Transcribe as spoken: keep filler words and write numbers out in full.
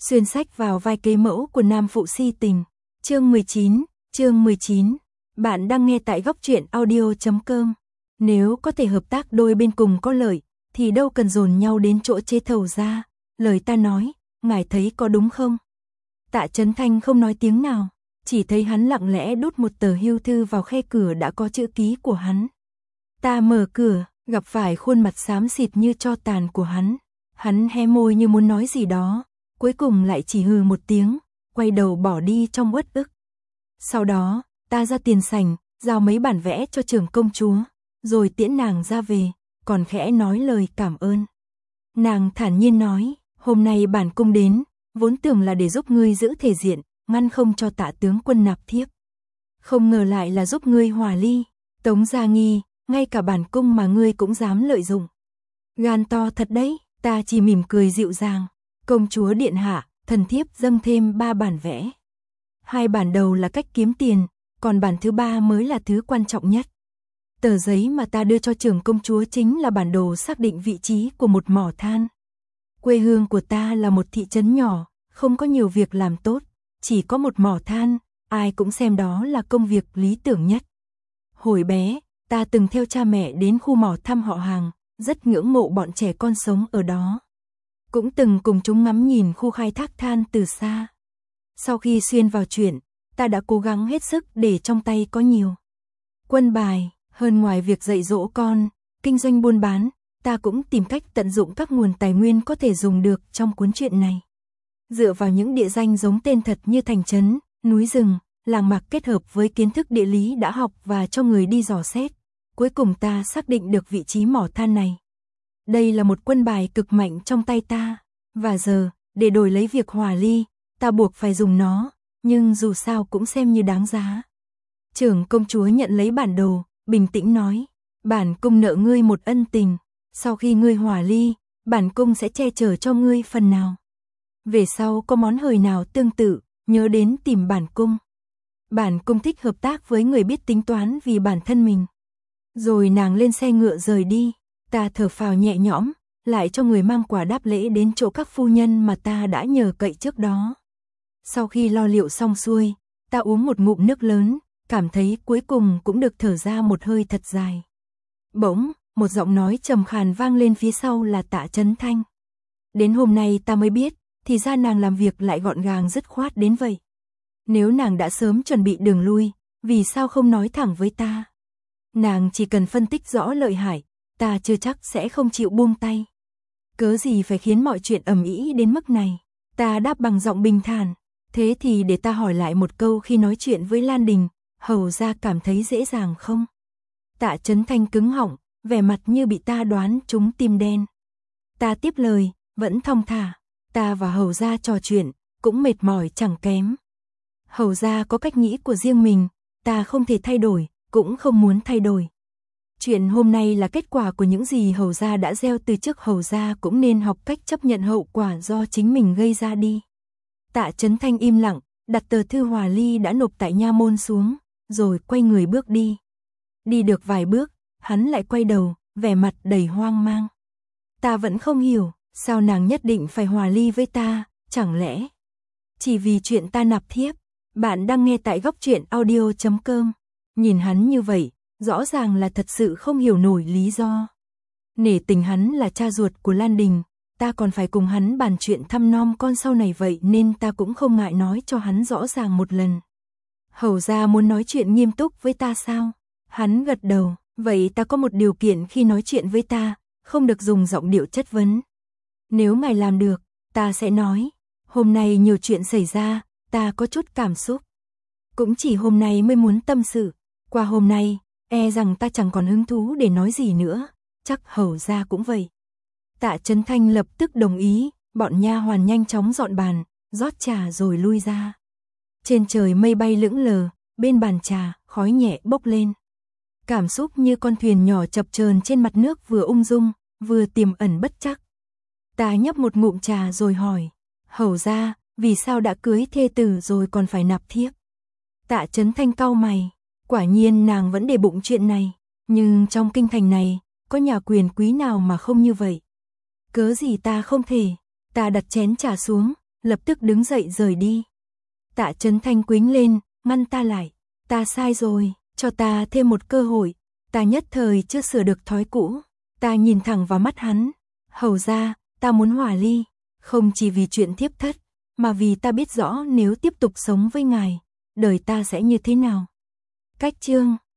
xuyên sách vào vai kế mẫu của nam phụ si tình. Chương mười chín, chương mười chín. Bạn đang nghe tại góc truyện audio chấm com. Nếu có thể hợp tác đôi bên cùng có lợi, thì đâu cần dồn nhau đến chỗ chế thầu ra. Lời ta nói, ngài thấy có đúng không? Tạ Chấn Thanh không nói tiếng nào, chỉ thấy hắn lặng lẽ đút một tờ hưu thư vào khe cửa đã có chữ ký của hắn. Ta mở cửa, gặp phải khuôn mặt xám xịt như tro tàn của hắn. Hắn hé môi như muốn nói gì đó, cuối cùng lại chỉ hừ một tiếng, quay đầu bỏ đi trong uất ức. Sau đó, ta ra tiền sảnh, giao mấy bản vẽ cho trưởng công chúa, rồi tiễn nàng ra về, còn khẽ nói lời cảm ơn. Nàng thản nhiên nói, hôm nay bản cung đến, vốn tưởng là để giúp ngươi giữ thể diện, ngăn không cho Tạ tướng quân nạp thiếp. Không ngờ lại là giúp ngươi hòa ly, Tống Gia Nghi, ngay cả bản cung mà ngươi cũng dám lợi dụng. Gan to thật đấy, ta chỉ mỉm cười dịu dàng. Công chúa điện hạ, thần thiếp dâng thêm ba bản vẽ. Hai bản đầu là cách kiếm tiền, còn bản thứ ba mới là thứ quan trọng nhất. Tờ giấy mà ta đưa cho trưởng công chúa chính là bản đồ xác định vị trí của một mỏ than. Quê hương của ta là một thị trấn nhỏ, không có nhiều việc làm tốt, chỉ có một mỏ than, ai cũng xem đó là công việc lý tưởng nhất. Hồi bé, ta từng theo cha mẹ đến khu mỏ thăm họ hàng, rất ngưỡng mộ bọn trẻ con sống ở đó. Cũng từng cùng chúng ngắm nhìn khu khai thác than từ xa. Sau khi xuyên vào chuyện, ta đã cố gắng hết sức để trong tay có nhiều quân bài, hơn ngoài việc dạy dỗ con, kinh doanh buôn bán, ta cũng tìm cách tận dụng các nguồn tài nguyên có thể dùng được trong cuốn truyện này. Dựa vào những địa danh giống tên thật như thành trấn, núi rừng, làng mạc kết hợp với kiến thức địa lý đã học và cho người đi dò xét, cuối cùng ta xác định được vị trí mỏ than này. Đây là một quân bài cực mạnh trong tay ta, và giờ, để đổi lấy việc hòa ly, ta buộc phải dùng nó, nhưng dù sao cũng xem như đáng giá. Trưởng công chúa nhận lấy bản đồ, bình tĩnh nói, bản cung nợ ngươi một ân tình, sau khi ngươi hòa ly, bản cung sẽ che chở cho ngươi phần nào. Về sau có món hời nào tương tự, nhớ đến tìm bản cung. Bản cung thích hợp tác với người biết tính toán vì bản thân mình. Rồi nàng lên xe ngựa rời đi. Ta thở phào nhẹ nhõm, lại cho người mang quà đáp lễ đến chỗ các phu nhân mà ta đã nhờ cậy trước đó. Sau khi lo liệu xong xuôi, ta uống một ngụm nước lớn, cảm thấy cuối cùng cũng được thở ra một hơi thật dài. Bỗng, một giọng nói trầm khàn vang lên phía sau là Tạ Chấn Thanh. Đến hôm nay ta mới biết, thì ra nàng làm việc lại gọn gàng dứt khoát đến vậy. Nếu nàng đã sớm chuẩn bị đường lui, vì sao không nói thẳng với ta? Nàng chỉ cần phân tích rõ lợi hại, ta chưa chắc sẽ không chịu buông tay. Cớ gì phải khiến mọi chuyện ầm ĩ đến mức này? Ta đáp bằng giọng bình thản, thế thì để ta hỏi lại một câu khi nói chuyện với Lan Đình, hầu ra cảm thấy dễ dàng không? Tạ Chấn Thanh cứng họng, vẻ mặt như bị ta đoán trúng tim đen. Ta tiếp lời, vẫn thong thả, ta và hầu ra trò chuyện, cũng mệt mỏi chẳng kém. Hầu ra có cách nghĩ của riêng mình, ta không thể thay đổi, cũng không muốn thay đổi. Chuyện hôm nay là kết quả của những gì hầu gia đã gieo từ trước, hầu gia cũng nên học cách chấp nhận hậu quả do chính mình gây ra đi. Tạ Chấn Thanh im lặng, đặt tờ thư hòa ly đã nộp tại nha môn xuống, rồi quay người bước đi. Đi được vài bước, hắn lại quay đầu, vẻ mặt đầy hoang mang. Ta vẫn không hiểu, sao nàng nhất định phải hòa ly với ta, chẳng lẽ chỉ vì chuyện ta nạp thiếp? Bạn đang nghe tại góc truyện audio chấm com. Nhìn hắn như vậy, rõ ràng là thật sự không hiểu nổi lý do. Nể tình hắn là cha ruột của Lan Đình, ta còn phải cùng hắn bàn chuyện thăm nom con sau này, vậy nên ta cũng không ngại nói cho hắn rõ ràng một lần. Hầu ra muốn nói chuyện nghiêm túc với ta sao? Hắn gật đầu, vậy ta có một điều kiện khi nói chuyện với ta, không được dùng giọng điệu chất vấn. Nếu ngài làm được, ta sẽ nói, hôm nay nhiều chuyện xảy ra, ta có chút cảm xúc. Cũng chỉ hôm nay mới muốn tâm sự, qua hôm nay, e rằng ta chẳng còn hứng thú để nói gì nữa, chắc hầu ra cũng vậy. Tạ Chấn Thanh lập tức đồng ý, bọn nha hoàn nhanh chóng dọn bàn, rót trà rồi lui ra. Trên trời mây bay lững lờ, bên bàn trà, khói nhẹ bốc lên. Cảm xúc như con thuyền nhỏ chập chờn trên mặt nước, vừa ung dung, vừa tiềm ẩn bất trắc. Ta nhấp một ngụm trà rồi hỏi, hầu ra, vì sao đã cưới thê tử rồi còn phải nạp thiếp? Tạ Chấn Thanh cau mày, quả nhiên nàng vẫn để bụng chuyện này, nhưng trong kinh thành này, có nhà quyền quý nào mà không như vậy? Cớ gì ta không thể? Ta đặt chén trà xuống, lập tức đứng dậy rời đi. Tạ Chấn Thanh quĩnh lên, ngăn ta lại. Ta sai rồi, cho ta thêm một cơ hội. Ta nhất thời chưa sửa được thói cũ. Ta nhìn thẳng vào mắt hắn. Hầu ra, ta muốn hòa ly. Không chỉ vì chuyện thiếp thất, mà vì ta biết rõ nếu tiếp tục sống với ngài, đời ta sẽ như thế nào. Cách chương